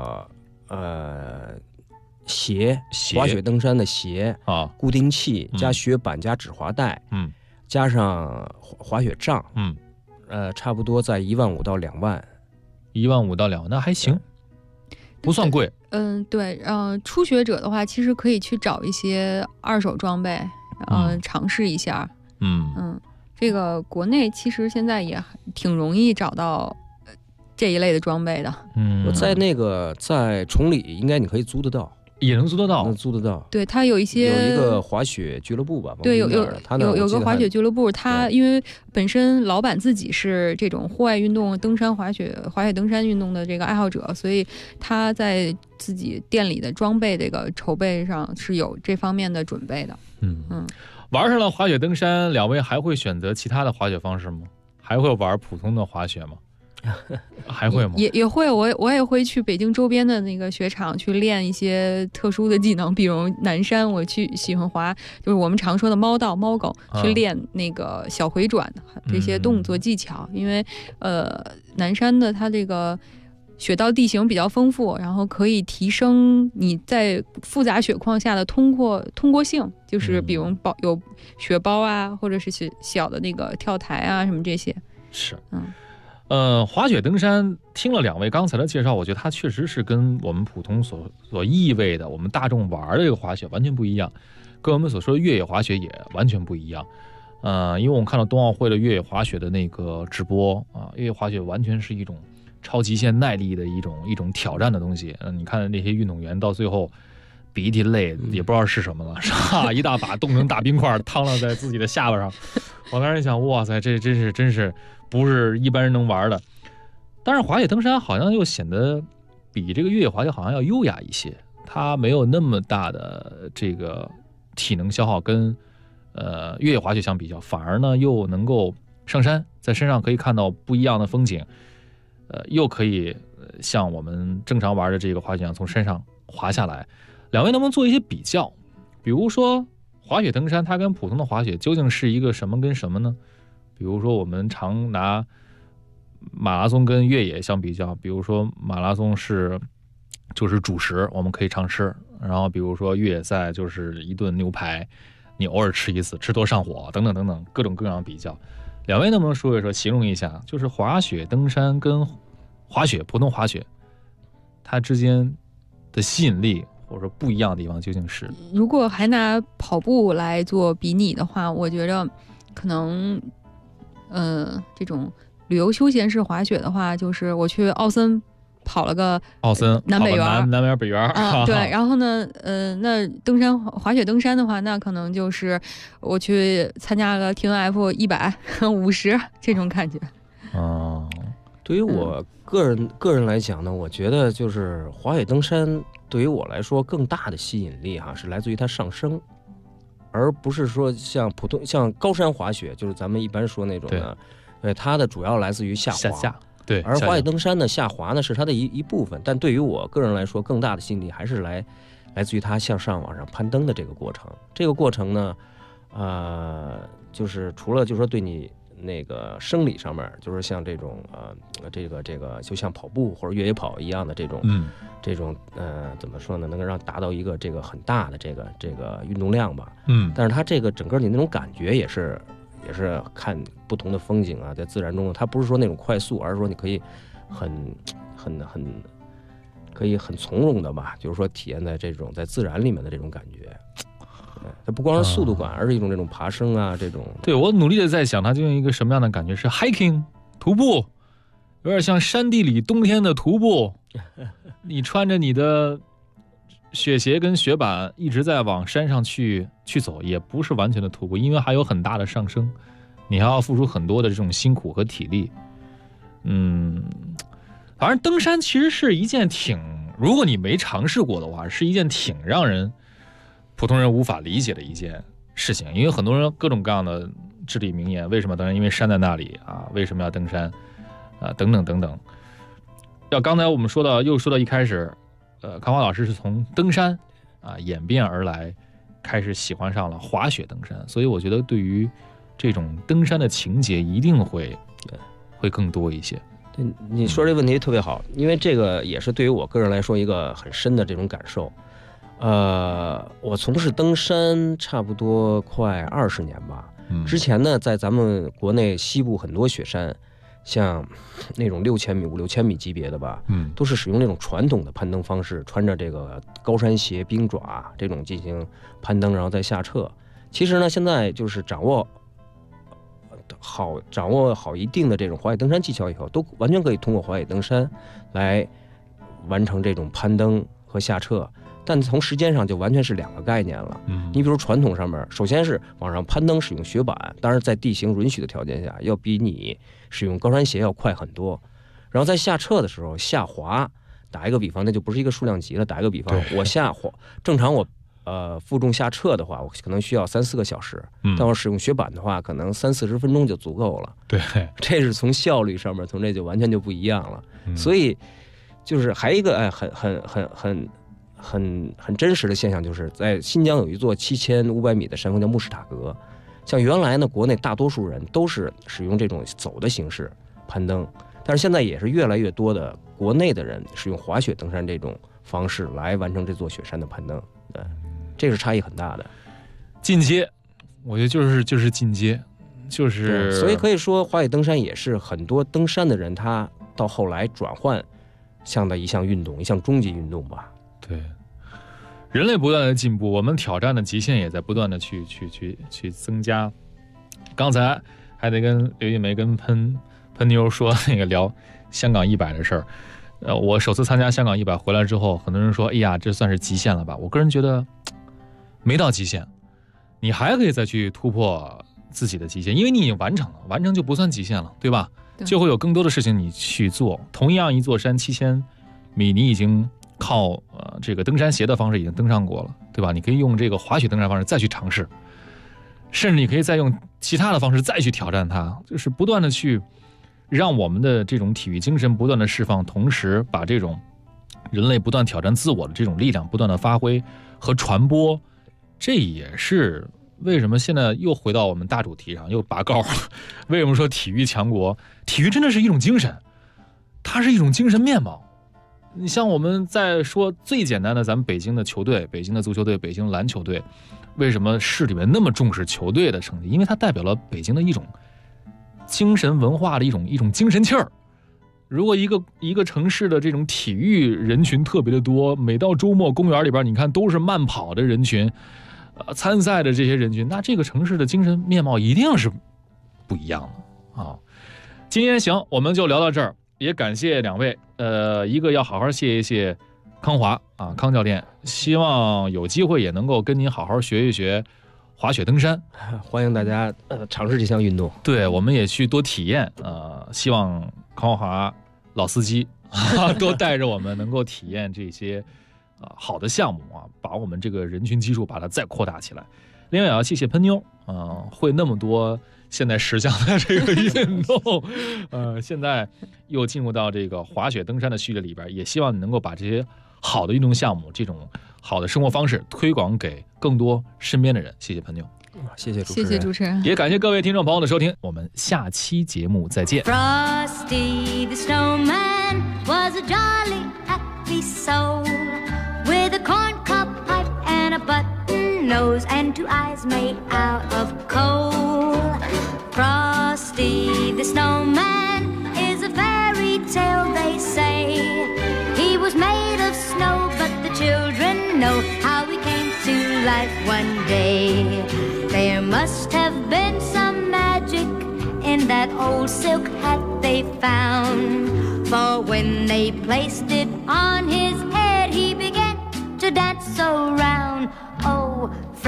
鞋，滑雪登山的鞋固定器加雪板加止滑带，加上滑雪杖，差不多在15000到2万 ，15000到2万，那还行，不算贵。 对，初学者的话，其实可以去找一些二手装备，尝试一下。这个国内其实现在也挺容易找到这一类的装备的。 我在崇礼应该你可以租得到。 也能租得到， 对，它有一个滑雪俱乐部吧？ 对，有个滑雪俱乐部，它因为本身老板自己是这种户外运动、登山、滑雪登山运动的这个爱好者，所以他在自己店里的装备这个筹备上是有这方面的准备的。 玩上了滑雪登山，两位还会选择其他的滑雪方式吗？还会玩普通的滑雪吗？ 还会吗？ 也会，我也会去北京周边的那个雪场去练一些特殊的技能，比如南山，我去喜欢滑，就是我们常说的猫道、猫狗，去练那个小回转这些动作技巧。因为南山的它这个雪道地形比较丰富，然后可以提升你在复杂雪况下的通过性，就是比如有雪包啊，或者是小的那个跳台啊什么这些。 是，滑雪登山，听了2位刚才的介绍，我觉得它确实是跟我们普通所意味的我们大众玩的这个滑雪完全不一样，跟我们所说的越野滑雪也完全不一样。因为我们看到冬奥会的越野滑雪的那个直播啊，越野滑雪完全是一种超极限耐力的一种挑战的东西。你看那些运动员到最后鼻涕泪也不知道是什么了，是吧？一大把冻成大冰块趟了在自己的下巴上。我当时想，哇塞，这真是不是一般人能玩的。但是滑雪登山好像又显得比这个越野滑雪好像要优雅一些，它没有那么大的这个体能消耗，跟越野滑雪相比较，反而呢又能够上山，在山上可以看到不一样的风景，又可以像我们正常玩的这个滑雪一样从山上滑下来。2位能不能做一些比较？比如说滑雪登山它跟普通的滑雪究竟是一个什么跟什么呢？比如说我们常拿马拉松跟越野相比较，比如说马拉松就是主食，我们可以常吃，然后比如说越野赛就是一顿牛排，你偶尔吃一次，吃多上火，等等等等，各种各样的比较。2位能不能说一说，形容一下，就是滑雪登山跟普通滑雪它之间的吸引力或者说不一样的地方究竟是？ 如果还拿跑步来做比拟的话，我觉得可能这种旅游休闲式滑雪的话，就是我去奥森跑了个南北园， 南边北园啊，对。然后呢，那滑雪登山的话，那可能就是我去参加了 TNF 150这种感觉。 对于我个人来讲呢，我觉得就是滑雪登山对于我来说更大的吸引力是来自于它上升，而不是说像高山滑雪，就是咱们一般说那种的，对，它的主要来自于下滑。 对， 而滑雪登山呢，下滑呢是它的一部分，但对于我个人来说，更大的吸引力还是来自于它向上往上攀登的这个过程。这个过程呢，就是除了就是说对你那个生理上面，就是像这种这个就像跑步或者越野跑一样的这种怎么说呢，能够让达到一个这个很大的这个运动量吧。但是它这个整个你那种感觉也是看不同的风景啊，在自然中，它不是说那种快速，而是说你可以可以很从容的吧，就是说体验在这种在自然里面的这种感觉。它不光是速度感，而是一种这种爬升啊，这种。 对，我努力的在想，它究竟一个什么样的感觉？是 hiking 徒步，有点像山地里冬天的徒步。你穿着你的雪鞋跟雪板一直在往山上去走，也不是完全的徒步，因为还有很大的上升，你还要付出很多的这种辛苦和体力。反正登山其实是一件如果你没尝试过的话，是一件挺让人普通人无法理解的一件事情。因为很多人各种各样的至理名言，为什么登山？因为山在那里啊，为什么要登山啊？等等等等。刚才我们又说到一开始，康华老师是从登山演变而来，开始喜欢上了滑雪登山，所以我觉得对于这种登山的情节一定会更多一些。 对，你说这问题特别好，因为这个也是对于我个人来说一个很深的这种感受。我从事登山差不多快20年吧。之前呢，在咱们国内西部很多雪山，像那种6000米、5-6000米级别的吧，都是使用那种传统的攀登方式，穿着这个高山鞋、冰爪这种进行攀登，然后再下撤。其实呢，现在就是掌握好一定的这种滑雪登山技巧以后，都完全可以通过滑雪登山来完成这种攀登和下撤。但从时间上就完全是2个概念了。你比如传统上面，首先是往上攀登使用雪板，当然在地形允许的条件下，要比你使用高山鞋要快很多。然后在下撤的时候，下滑，打一个比方，那就不是一个数量级了。打一个比方，我正常我负重下撤的话，我可能需要3-4个小时，但我使用雪板的话，可能30-40分钟就足够了。 对， 这是从效率上面，从这就完全就不一样了。所以就是还一个很真实的现象，就是在新疆有一座7500米的山峰叫慕士塔格。像原来呢，国内大多数人都是使用这种走的形式攀登，但是现在也是越来越多的国内的人使用滑雪登山这种方式来完成这座雪山的攀登。对，这是差异很大的。 进阶，我觉得就是进阶，就是所以可以说滑雪登山也是很多登山的人他到后来转换向的一项运动，一项终极运动吧。 对，人类不断的进步，我们挑战的极限也在不断的去增加。刚才还得跟刘一梅跟喷妞说那个聊香港100的事儿。我首次参加香港100回来之后，很多人说哎呀这算是极限了吧，我个人觉得没到极限，你还可以再去突破自己的极限，因为你已经完成了，完成就不算极限了，对吧？对，就会有更多的事情你去做。同样一座山7000米，你已经靠这个登山鞋的方式已经登上过了，对吧？你可以用这个滑雪登山方式再去尝试，甚至你可以再用其他的方式再去挑战它，就是不断的去让我们的这种体育精神不断的释放，同时把这种人类不断挑战自我的这种力量不断的发挥和传播。这也是为什么现在又回到我们大主题上，又拔高了。为什么说体育强国？体育真的是一种精神，它是一种精神面貌。你像我们在说最简单的，咱们北京的球队，北京的足球队，北京篮球队，为什么市里面那么重视球队的成绩？因为它代表了北京的一种精神文化的一种精神气儿。如果一个城市的这种体育人群特别的多，每到周末公园里边你看都是慢跑的人群，参赛的这些人群，那这个城市的精神面貌一定是不一样的啊。今天行，我们就聊到这儿，也感谢两位，一个要好好谢一谢康华啊，康教练，希望有机会也能够跟您好好学一学滑雪登山， 欢迎大家尝试这项运动。 对，我们也去多体验，希望康华老司机多带着我们能够体验这些好的项目啊，把我们这个人群基数把它再扩大起来。另外也要谢谢喷妞，会那么多现在时下的这个运动，现在又进入到这个滑雪登山的序列里边，也希望你能够把这些好的运动项目，这种好的生活方式推广给更多身边的人。谢谢喷妞， 谢谢主持人， 谢谢主持人， 也感谢各位听众朋友的收听，我们下期节目再见。 Frosty the snowman was a jolly happy soul with a corncob pipe and a button nose and 2 eyes made out of coal. Frosty the snowman is a fairy tale, they say. He was made of snow, but the children know how he came to life one day. There must have been some magic in that old silk hat they found, for when they placed it on his head, he began to dance around. Oh,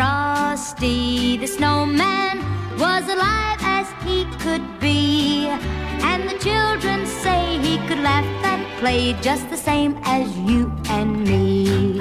Frosty the snowman was alive as he could be, and the children say he could laugh and play just the same as you and me.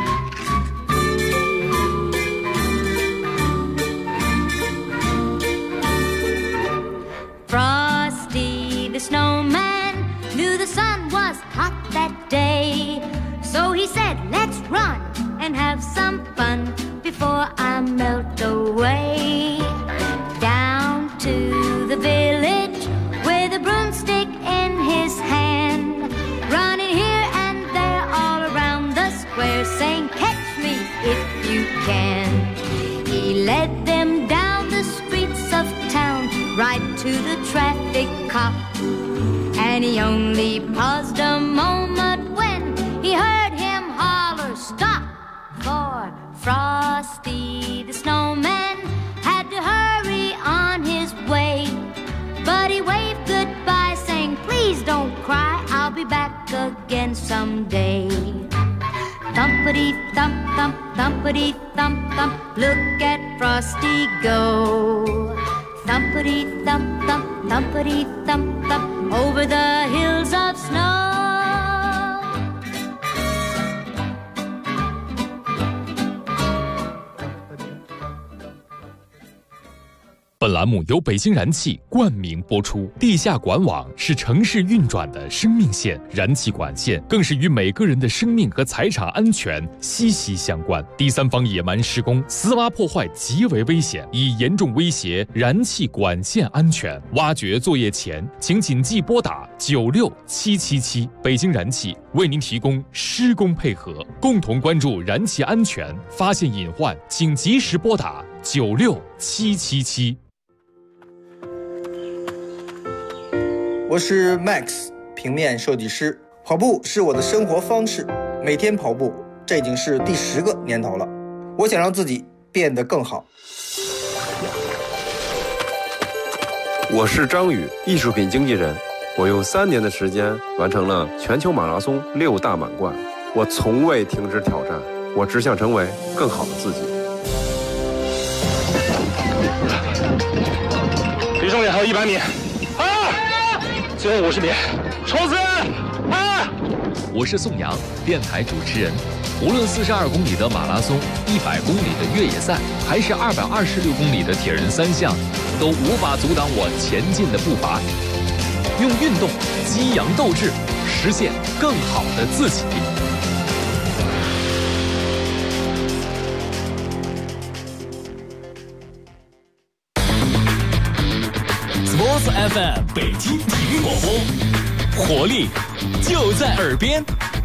Frosty the snowman knew the sun was hot that day, so he said, let's run and have some fun before I melt away. Down to the village with a broomstick in his hand, running here and there all around the square, saying, catch me if you can. He led them down the streets of town, right to the traffic cop, and he only paused a moment when he heard him holler, stop! For Frosty the snowman had to hurry on his way, but he waved goodbye saying, please don't cry, I'll be back again someday. Thumpity thump thump, thumpity thump thump, look at Frosty go. Thumpity thump thump, thumpity thump thump, over the hills of snow. 本栏目由北京燃气冠名播出。地下管网是城市运转的生命线，燃气管线更是与每个人的生命和财产安全息息相关。第三方野蛮施工、私挖破坏极为危险，已严重威胁燃气管线安全。挖掘作业前，请谨记拨打96777。北京燃气为您提供施工配合，共同关注燃气安全，发现隐患请及时拨打96777。 我是 Max， 平面设计师。跑步是我的生活方式，每天跑步，这已经是第10个年头了。我想让自己变得更好。 我是张宇，艺术品经纪人。我用3年的时间完成了全球马拉松6大满贯。我从未停止挑战，我只想成为更好的自己。 离终点还有100米。最后50米，冲刺！ 我是宋阳，电台主持人。无论42公里的马拉松、100公里的越野赛，还是226公里的铁人3项，都无法阻挡我前进的步伐。用运动激扬斗志，实现更好的自己。 Sports FM 北京体育广播，活力就在耳边。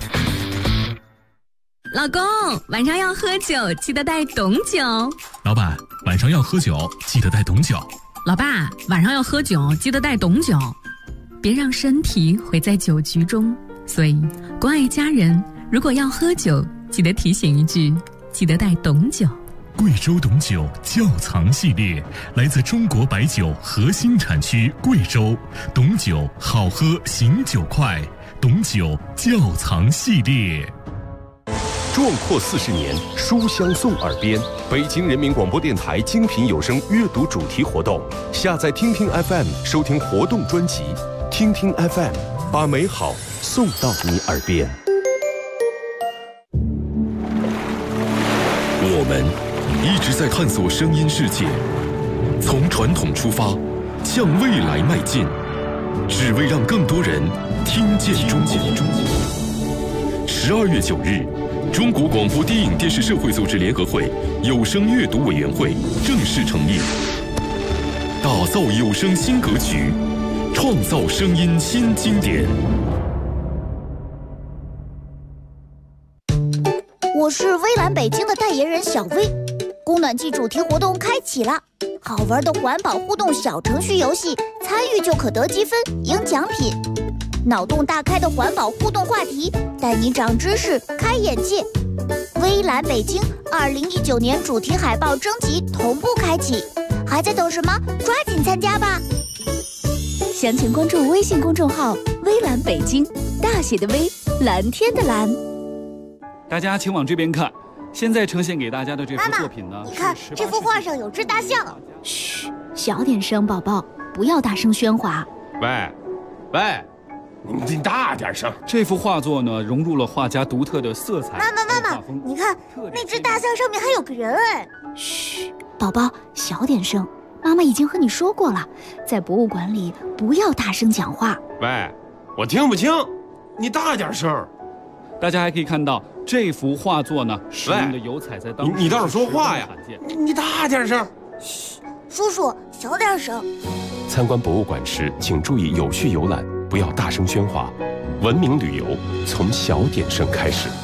老公，晚上要喝酒，记得带懂酒。 老板，晚上要喝酒，记得带懂酒。 老爸，晚上要喝酒，记得带懂酒。别让身体毁在酒局中。所以，关爱家人，如果要喝酒，记得提醒一句，记得带懂酒。 贵州董酒窖藏系列来自中国白酒核心产区贵州，董酒好喝醒酒快，董酒窖藏系列。 壮阔40年，书香送耳边。北京人民广播电台精品有声阅读主题活动，下载听听 FM 收听活动专辑，听听 FM 把美好送到你耳边。我们一直在探索声音世界，从传统出发，向未来迈进，只为让更多人听见中国。12月9日，中国广播电影电视社会组织联合会有声阅读委员会正式成立，打造有声新格局，创造声音新经典。 我是微蓝北京的代言人小薇。供暖季主题活动开启了，好玩的环保互动小程序游戏，参与就可得积分赢奖品。脑洞大开的环保互动话题，带你长知识开眼界。微蓝北京2019年主题海报征集同步开启，还在等什么？抓紧参加吧！详情关注微信公众号微蓝北京，大写的微，蓝天的蓝。 大家请往这边看，现在呈现给大家的这幅作品呢， 你看这幅画上有只大象。嘘，小点声，宝宝，不要大声喧哗。 喂，你大点声。 这幅画作呢，融入了画家独特的色彩。 妈妈，你看那只大象上面还有个人哎。嘘，宝宝，小点声。妈妈已经和你说过了，在博物馆里不要大声讲话。 喂，我听不清，你大点声。 大家还可以看到这幅画作呢，使用的油彩在当时你倒是说话呀！你大点声。 嘘，叔叔小点声。 参观博物馆时，请注意有序游览，不要大声喧哗。文明旅游从小点声开始。